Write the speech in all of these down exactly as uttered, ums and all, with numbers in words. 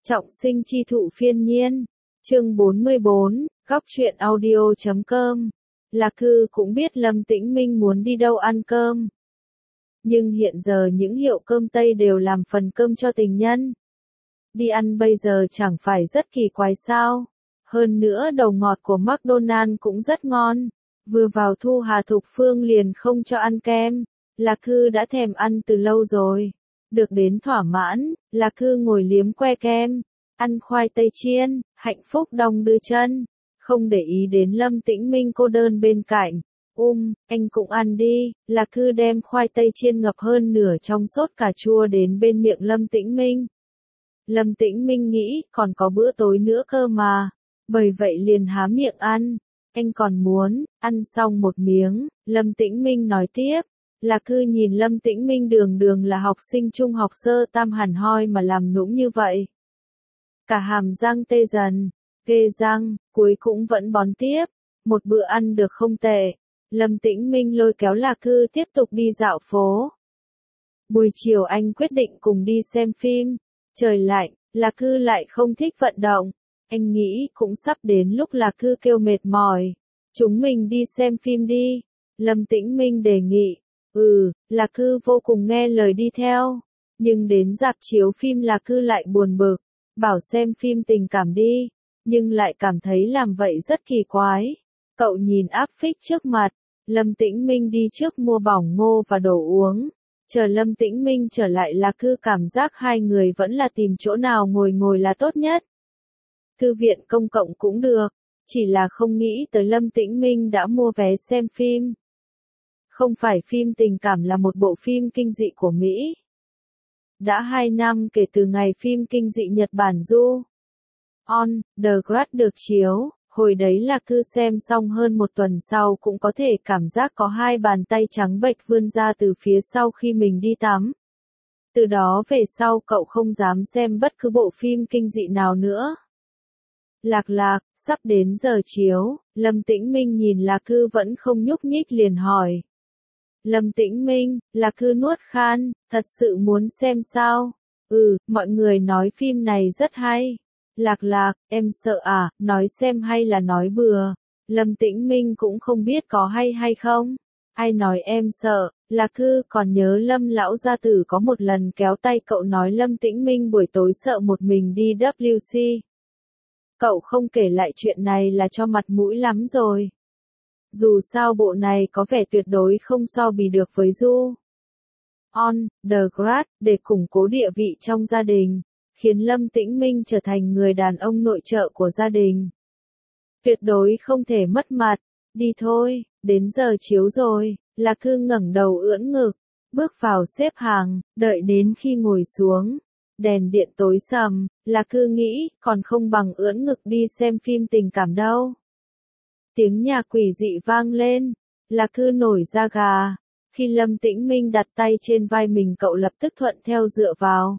Trọng sinh chi thụ phiên nhiên. Chương bốn mươi bốn, góc truyện audio chấm com. Lạc Cư cũng biết Lâm Tĩnh Minh muốn đi đâu ăn cơm. Nhưng hiện giờ những hiệu cơm Tây đều làm phần cơm cho tình nhân. Đi ăn bây giờ chẳng phải rất kỳ quái sao? Hơn nữa đầu ngọt của McDonald cũng rất ngon. Vừa vào Thu Hà Thục Phương liền không cho ăn kem. Lạc Cư đã thèm ăn từ lâu rồi. Được đến thỏa mãn, Lạc Cư ngồi liếm que kem, ăn khoai tây chiên, hạnh phúc đong đưa chân, không để ý đến Lâm Tĩnh Minh cô đơn bên cạnh. Um, anh cũng ăn đi. Lạc Cư đem khoai tây chiên ngập hơn nửa trong sốt cà chua đến bên miệng Lâm Tĩnh Minh. Lâm Tĩnh Minh nghĩ còn có bữa tối nữa cơ mà, bởi vậy liền há miệng ăn. Anh còn muốn, ăn xong một miếng, Lâm Tĩnh Minh nói tiếp. Lạc Cư nhìn Lâm Tĩnh Minh đường đường là học sinh trung học sơ tam hẳn hoi mà làm nũng như vậy. Cả hàm răng tê dần, ghê răng, cuối cũng vẫn bón tiếp. Một bữa ăn được không tệ. Lâm Tĩnh Minh lôi kéo Lạc Cư tiếp tục đi dạo phố. Buổi chiều anh quyết định cùng đi xem phim. Trời lạnh, Lạc Cư lại không thích vận động. Anh nghĩ cũng sắp đến lúc Lạc Cư kêu mệt mỏi. Chúng mình đi xem phim đi. Lâm Tĩnh Minh đề nghị. Ừ, Lạc Cư vô cùng nghe lời đi theo. Nhưng đến rạp chiếu phim Lạc Cư lại buồn bực. Bảo xem phim tình cảm đi. Nhưng lại cảm thấy làm vậy rất kỳ quái. Cậu nhìn áp phích trước mặt. Lâm Tĩnh Minh đi trước mua bỏng ngô và đồ uống. Chờ Lâm Tĩnh Minh trở lại Lạc Cư cảm giác hai người vẫn là tìm chỗ nào ngồi ngồi là tốt nhất. Thư viện công cộng cũng được. Chỉ là không nghĩ tới Lâm Tĩnh Minh đã mua vé xem phim. Không phải phim tình cảm là một bộ phim kinh dị của Mỹ. Đã hai năm kể từ ngày phim kinh dị Nhật Bản Du On The Grudge được chiếu, hồi đấy Lạc Cư xem xong hơn một tuần sau cũng có thể cảm giác có hai bàn tay trắng bệch vươn ra từ phía sau khi mình đi tắm. Từ đó về sau cậu không dám xem bất cứ bộ phim kinh dị nào nữa. Lạc Lạc, sắp đến giờ chiếu, Lâm Tĩnh Minh nhìn Lạc Cư vẫn không nhúc nhích liền hỏi. Lâm Tĩnh Minh, Lạc Cư nuốt khan, thật sự muốn xem sao? Ừ, mọi người nói phim này rất hay. Lạc Lạc, em sợ à, nói xem hay là nói bừa. Lâm Tĩnh Minh cũng không biết có hay hay không. Ai nói em sợ, Lạc Cư còn nhớ Lâm lão gia tử có một lần kéo tay cậu nói Lâm Tĩnh Minh buổi tối sợ một mình đi W C. Cậu không kể lại chuyện này là cho mặt mũi lắm rồi. Dù sao bộ này có vẻ tuyệt đối không so bì được với Du On The Grudge để củng cố địa vị trong gia đình, khiến Lâm Tĩnh Minh trở thành người đàn ông nội trợ của gia đình. Tuyệt đối không thể mất mặt. Đi thôi, đến giờ chiếu rồi. Lạc Cư ngẩng đầu ưỡn ngực, bước vào xếp hàng, đợi đến khi ngồi xuống. Đèn điện tối sầm, Lạc Cư nghĩ, còn không bằng ưỡn ngực đi xem phim tình cảm đâu. Tiếng nhạc quỷ dị vang lên, Lạc Cư nổi da gà. Khi Lâm Tĩnh Minh đặt tay trên vai mình cậu lập tức thuận theo dựa vào.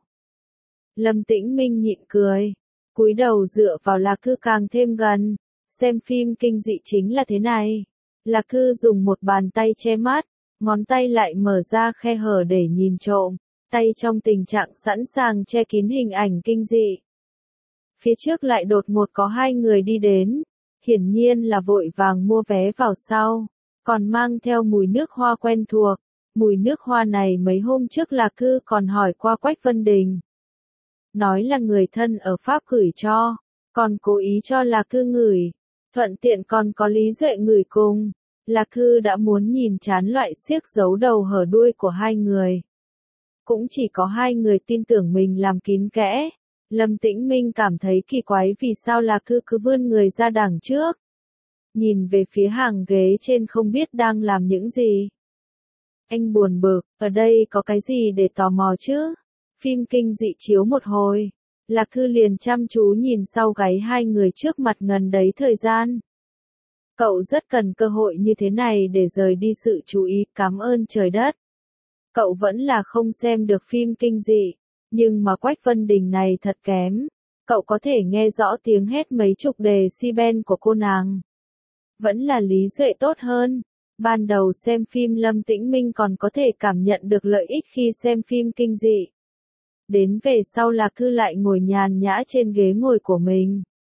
Lâm Tĩnh Minh nhịn cười, cúi đầu dựa vào Lạc Cư càng thêm gần. Xem phim kinh dị chính là thế này. Lạc Cư dùng một bàn tay che mắt, ngón tay lại mở ra khe hở để nhìn trộm, tay trong tình trạng sẵn sàng che kín hình ảnh kinh dị. Phía trước lại đột ngột có hai người đi đến. Hiển nhiên là vội vàng mua vé vào sau, còn mang theo mùi nước hoa quen thuộc. Mùi nước hoa này mấy hôm trước Lạc Cư còn hỏi qua Quách Vân Đình. Nói là người thân ở Pháp gửi cho, còn cố ý cho Lạc Cư ngửi. Thuận tiện còn có Lý Duệ ngửi cùng. Lạc Cư đã muốn nhìn chán loại xiếc giấu đầu hở đuôi của hai người. Cũng chỉ có hai người tin tưởng mình làm kín kẽ. Lâm Tĩnh Minh cảm thấy kỳ quái vì sao Lạc Cư cứ vươn người ra đằng trước. Nhìn về phía hàng ghế trên không biết đang làm những gì. Anh buồn bực, ở đây có cái gì để tò mò chứ? Phim kinh dị chiếu một hồi. Lạc Cư liền chăm chú nhìn sau gáy hai người trước mặt ngần đấy thời gian. Cậu rất cần cơ hội như thế này để rời đi sự chú ý, cảm ơn trời đất. Cậu vẫn là không xem được phim kinh dị. Nhưng mà Quách Vân Đình này thật kém. Cậu có thể nghe rõ tiếng hét mấy chục decibel của cô nàng. Vẫn là Lý Duệ tốt hơn. Ban đầu xem phim Lâm Tĩnh Minh còn có thể cảm nhận được lợi ích khi xem phim kinh dị. Đến về sau Lạc Cư lại ngồi nhàn nhã trên ghế ngồi của mình.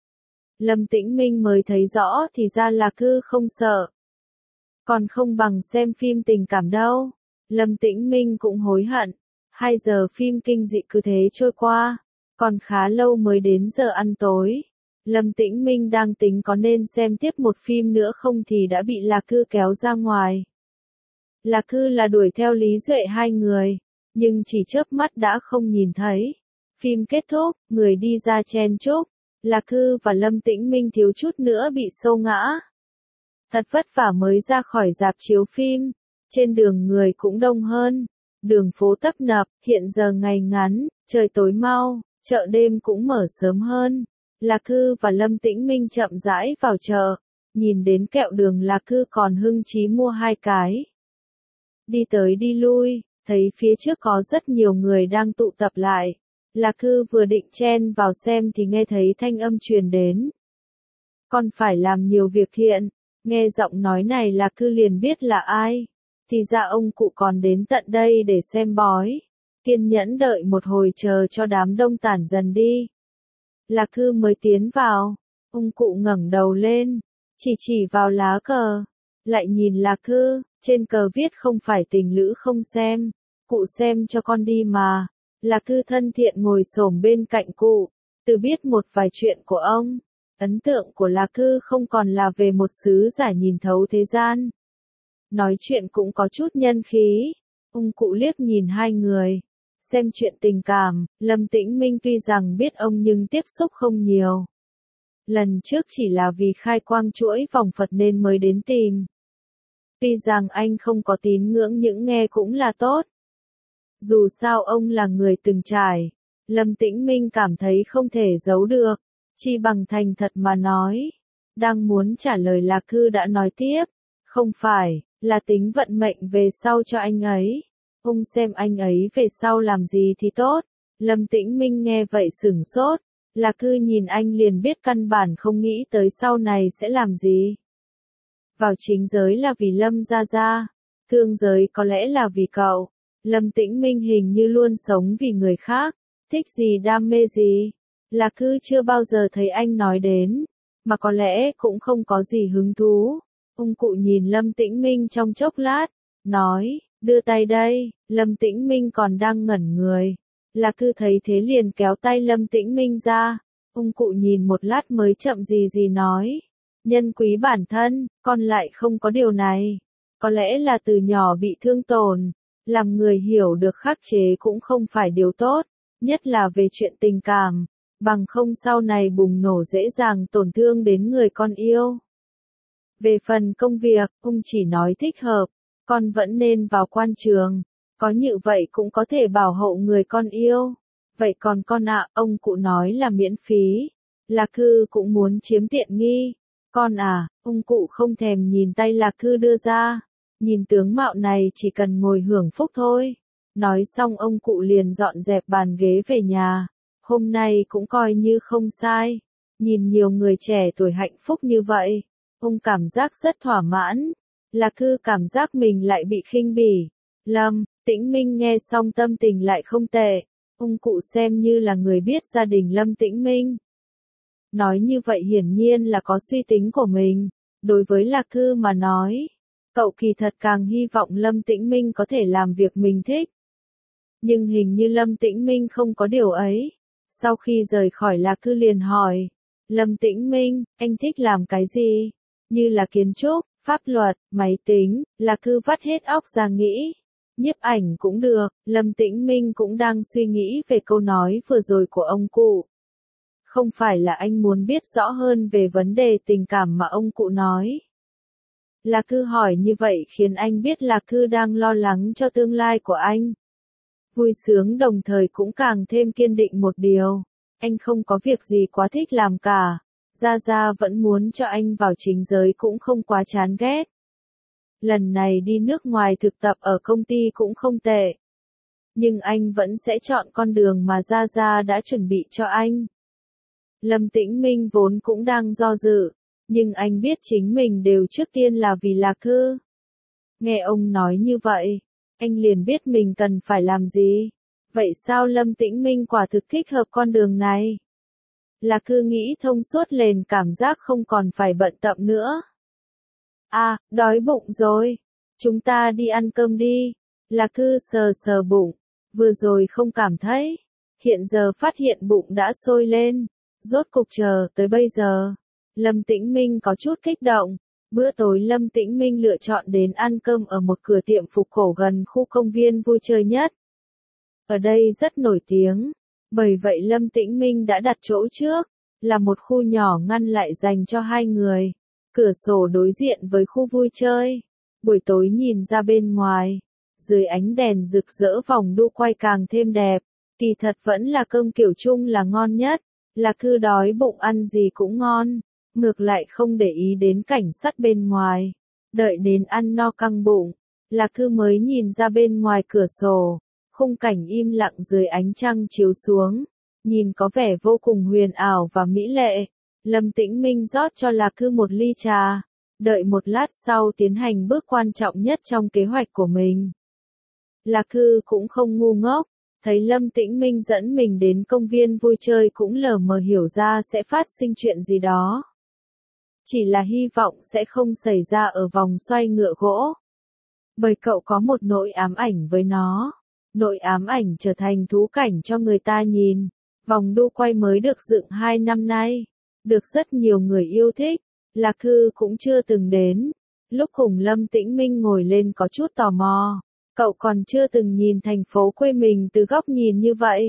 Lâm Tĩnh Minh mới thấy rõ thì ra Lạc Cư không sợ. Còn không bằng xem phim tình cảm đâu. Lâm Tĩnh Minh cũng hối hận. Hai giờ phim kinh dị cứ thế trôi qua. Còn khá lâu mới đến giờ ăn tối. Lâm Tĩnh Minh đang tính có nên xem tiếp một phim nữa không thì đã bị Lạc Cư kéo ra ngoài. Lạc Cư là đuổi theo Lý Duệ hai người, nhưng chỉ chớp mắt đã không nhìn thấy. Phim kết thúc, người đi ra chen chúc. Lạc Cư và Lâm Tĩnh Minh thiếu chút nữa bị xô ngã. Thật vất vả mới ra khỏi rạp chiếu phim. Trên đường người cũng đông hơn. Đường phố tấp nập, hiện giờ ngày ngắn, trời tối mau, chợ đêm cũng mở sớm hơn. Lạc Cư và Lâm Tĩnh Minh chậm rãi vào chợ. Nhìn đến kẹo đường Lạc Cư còn hưng chí mua hai cái. Đi tới đi lui, thấy phía trước có rất nhiều người đang tụ tập lại. Lạc Cư vừa định chen vào xem thì nghe thấy thanh âm truyền đến. Con phải làm nhiều việc thiện. Nghe giọng nói này Lạc Cư liền biết là ai. Thì ra ông cụ còn đến tận đây để xem bói. Kiên nhẫn đợi một hồi chờ cho đám đông tản dần đi. Lạc Cư mới tiến vào. Ông cụ ngẩng đầu lên. Chỉ chỉ vào lá cờ. Lại nhìn Lạc Cư. Trên cờ viết không phải tình lữ không xem. Cụ xem cho con đi mà. Lạc Cư thân thiện ngồi xổm bên cạnh cụ. Từ biết một vài chuyện của ông. Ấn tượng của Lạc Cư không còn là về một sứ giả nhìn thấu thế gian. Nói chuyện cũng có chút nhân khí. Ông cụ liếc nhìn hai người. Xem chuyện tình cảm, Lâm Tĩnh Minh tuy rằng biết ông nhưng tiếp xúc không nhiều. Lần trước chỉ là vì khai quang chuỗi vòng Phật nên mới đến tìm. Tuy rằng anh không có tín ngưỡng những nghe cũng là tốt. Dù sao ông là người từng trải. Lâm Tĩnh Minh cảm thấy không thể giấu được. Chi bằng thành thật mà nói. Đang muốn trả lời Lạc Cư đã nói tiếp. Không phải, là tính vận mệnh về sau cho anh ấy. Ông xem anh ấy về sau làm gì thì tốt. Lâm Tĩnh Minh nghe vậy sửng sốt. Lạc Cư nhìn anh liền biết căn bản không nghĩ tới sau này sẽ làm gì. Vào chính giới là vì Lâm Gia Gia. Thương giới có lẽ là vì cậu. Lâm Tĩnh Minh hình như luôn sống vì người khác. Thích gì đam mê gì. Lạc Cư chưa bao giờ thấy anh nói đến. Mà có lẽ cũng không có gì hứng thú. Ông cụ nhìn Lâm Tĩnh Minh trong chốc lát. Nói, đưa tay đây. Lâm Tĩnh Minh còn đang ngẩn người. Lạc Cư thấy thế liền kéo tay Lâm Tĩnh Minh ra. Ông cụ nhìn một lát mới chậm gì gì nói. Nhân quý bản thân, con lại không có điều này. Có lẽ là từ nhỏ bị thương tổn. Làm người hiểu được khắc chế cũng không phải điều tốt. Nhất là về chuyện tình cảm. Bằng không sau này bùng nổ dễ dàng tổn thương đến người con yêu. Về phần công việc, ông chỉ nói thích hợp. Con vẫn nên vào quan trường. Có như vậy cũng có thể bảo hộ người con yêu. Vậy còn con ạ, ông cụ nói là miễn phí. Lạc Cư cũng muốn chiếm tiện nghi. Con à, ông cụ không thèm nhìn tay Lạc Cư đưa ra. Nhìn tướng mạo này chỉ cần ngồi hưởng phúc thôi. Nói xong ông cụ liền dọn dẹp bàn ghế về nhà. Hôm nay cũng coi như không sai. Nhìn nhiều người trẻ tuổi hạnh phúc như vậy. Ông cảm giác rất thỏa mãn. Lạc Cư cảm giác mình lại bị khinh bỉ. Lâm Tĩnh Minh nghe xong tâm tình lại không tệ. Ông cụ xem như là người biết gia đình Lâm Tĩnh Minh. Nói như vậy hiển nhiên là có suy tính của mình. Đối với Lạc Cư mà nói, cậu kỳ thật càng hy vọng Lâm Tĩnh Minh có thể làm việc mình thích. Nhưng hình như Lâm Tĩnh Minh không có điều ấy. Sau khi rời khỏi Lạc Cư liền hỏi. Lâm Tĩnh Minh, anh thích làm cái gì? Như là kiến trúc, pháp luật, máy tính. Lạc Cư vắt hết óc ra nghĩ. Nhiếp ảnh cũng được. Lâm Tĩnh Minh cũng đang suy nghĩ về câu nói vừa rồi của ông cụ. Không phải là anh muốn biết rõ hơn về vấn đề tình cảm mà ông cụ nói. Lạc Cư hỏi như vậy khiến anh biết Lạc Cư đang lo lắng cho tương lai của anh. Vui sướng đồng thời cũng càng thêm kiên định một điều. Anh không có việc gì quá thích làm cả. Gia Gia vẫn muốn cho anh vào chính giới cũng không quá chán ghét. Lần này đi nước ngoài thực tập ở công ty cũng không tệ. Nhưng anh vẫn sẽ chọn con đường mà Gia Gia đã chuẩn bị cho anh. Lâm Tĩnh Minh vốn cũng đang do dự. Nhưng anh biết chính mình đều trước tiên là vì Lạc Cư. Nghe ông nói như vậy. Anh liền biết mình cần phải làm gì. Vậy sao Lâm Tĩnh Minh quả thực thích hợp con đường này? Lạc Cư nghĩ thông suốt lên cảm giác không còn phải bận tâm nữa. À, đói bụng rồi. Chúng ta đi ăn cơm đi. Lạc Cư sờ sờ bụng. Vừa rồi không cảm thấy. Hiện giờ phát hiện bụng đã sôi lên. Rốt cục chờ tới bây giờ. Lâm Tĩnh Minh có chút kích động. Bữa tối Lâm Tĩnh Minh lựa chọn đến ăn cơm ở một cửa tiệm phục cổ gần khu công viên vui chơi nhất. Ở đây rất nổi tiếng. Bởi vậy Lâm Tĩnh Minh đã đặt chỗ trước. Là một khu nhỏ ngăn lại dành cho hai người. Cửa sổ đối diện với khu vui chơi. Buổi tối nhìn ra bên ngoài. Dưới ánh đèn rực rỡ vòng đu quay càng thêm đẹp. Kỳ thật vẫn là cơm kiểu chung là ngon nhất. Là cứ đói bụng ăn gì cũng ngon. Ngược lại không để ý đến cảnh sát bên ngoài. Đợi đến ăn no căng bụng. Là cứ mới nhìn ra bên ngoài cửa sổ. Khung cảnh im lặng dưới ánh trăng chiếu xuống. Nhìn có vẻ vô cùng huyền ảo và mỹ lệ. Lâm Tĩnh Minh rót cho Lạc Cư một ly trà. Đợi một lát sau tiến hành bước quan trọng nhất trong kế hoạch của mình. Lạc Cư cũng không ngu ngốc. Thấy Lâm Tĩnh Minh dẫn mình đến công viên vui chơi cũng lờ mờ hiểu ra sẽ phát sinh chuyện gì đó. Chỉ là hy vọng sẽ không xảy ra ở vòng xoay ngựa gỗ. Bởi cậu có một nỗi ám ảnh với nó. Nỗi ám ảnh trở thành thú cảnh cho người ta nhìn. Vòng đu quay mới được dựng hai năm nay. Được rất nhiều người yêu thích. Lạc Cư cũng chưa từng đến. Lúc cùng Lâm Tĩnh Minh ngồi lên có chút tò mò. Cậu còn chưa từng nhìn thành phố quê mình từ góc nhìn như vậy.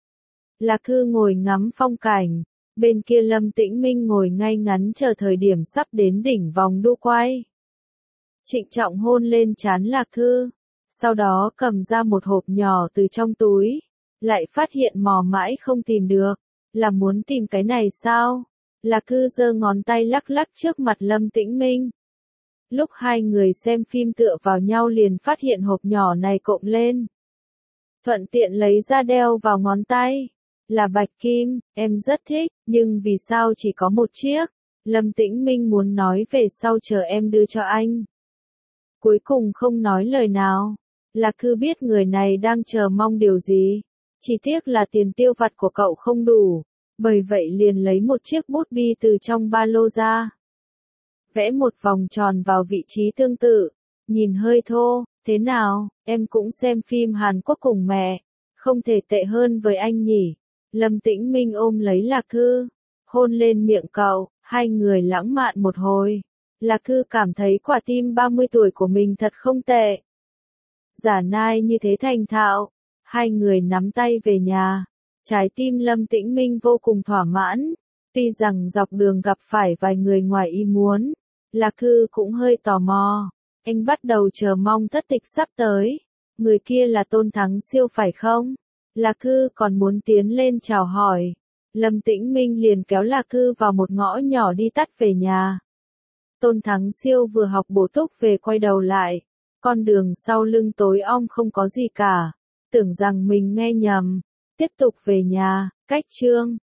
Lạc Cư ngồi ngắm phong cảnh. Bên kia Lâm Tĩnh Minh ngồi ngay ngắn chờ thời điểm sắp đến đỉnh vòng đu quay. Trịnh trọng hôn lên trán Lạc Cư. Sau đó cầm ra một hộp nhỏ từ trong túi. Lại phát hiện mò mãi không tìm được. Là muốn tìm cái này sao? Lạc Cư giơ ngón tay lắc lắc trước mặt Lâm Tĩnh Minh. Lúc hai người xem phim tựa vào nhau liền phát hiện hộp nhỏ này cộm lên. Thuận tiện lấy ra đeo vào ngón tay. Là bạch kim, em rất thích, nhưng vì sao chỉ có một chiếc? Lâm Tĩnh Minh muốn nói về sau chờ em đưa cho anh. Cuối cùng không nói lời nào. Lạc Cư biết người này đang chờ mong điều gì. Chỉ tiếc là tiền tiêu vặt của cậu không đủ. Bởi vậy liền lấy một chiếc bút bi từ trong ba lô ra. Vẽ một vòng tròn vào vị trí tương tự. Nhìn hơi thô, thế nào, em cũng xem phim Hàn Quốc cùng mẹ. Không thể tệ hơn với anh nhỉ. Lâm Tĩnh Minh ôm lấy Lạc Cư. Hôn lên miệng cậu, hai người lãng mạn một hồi. Lạc Cư cảm thấy quả tim ba mươi tuổi của mình thật không tệ. Giả nai như thế thành thạo. Hai người nắm tay về nhà. Trái tim Lâm Tĩnh Minh vô cùng thỏa mãn. Tuy rằng dọc đường gặp phải vài người ngoài ý muốn. Lạc Cư cũng hơi tò mò. Anh bắt đầu chờ mong thất tịch sắp tới. Người kia là Tôn Thắng Siêu phải không? Lạc Cư còn muốn tiến lên chào hỏi. Lâm Tĩnh Minh liền kéo Lạc Cư vào một ngõ nhỏ đi tắt về nhà. Tôn Thắng Siêu vừa học bổ túc về quay đầu lại. Con đường sau lưng tối om không có gì cả. Tưởng rằng mình nghe nhầm. Tiếp tục về nhà, cách chương.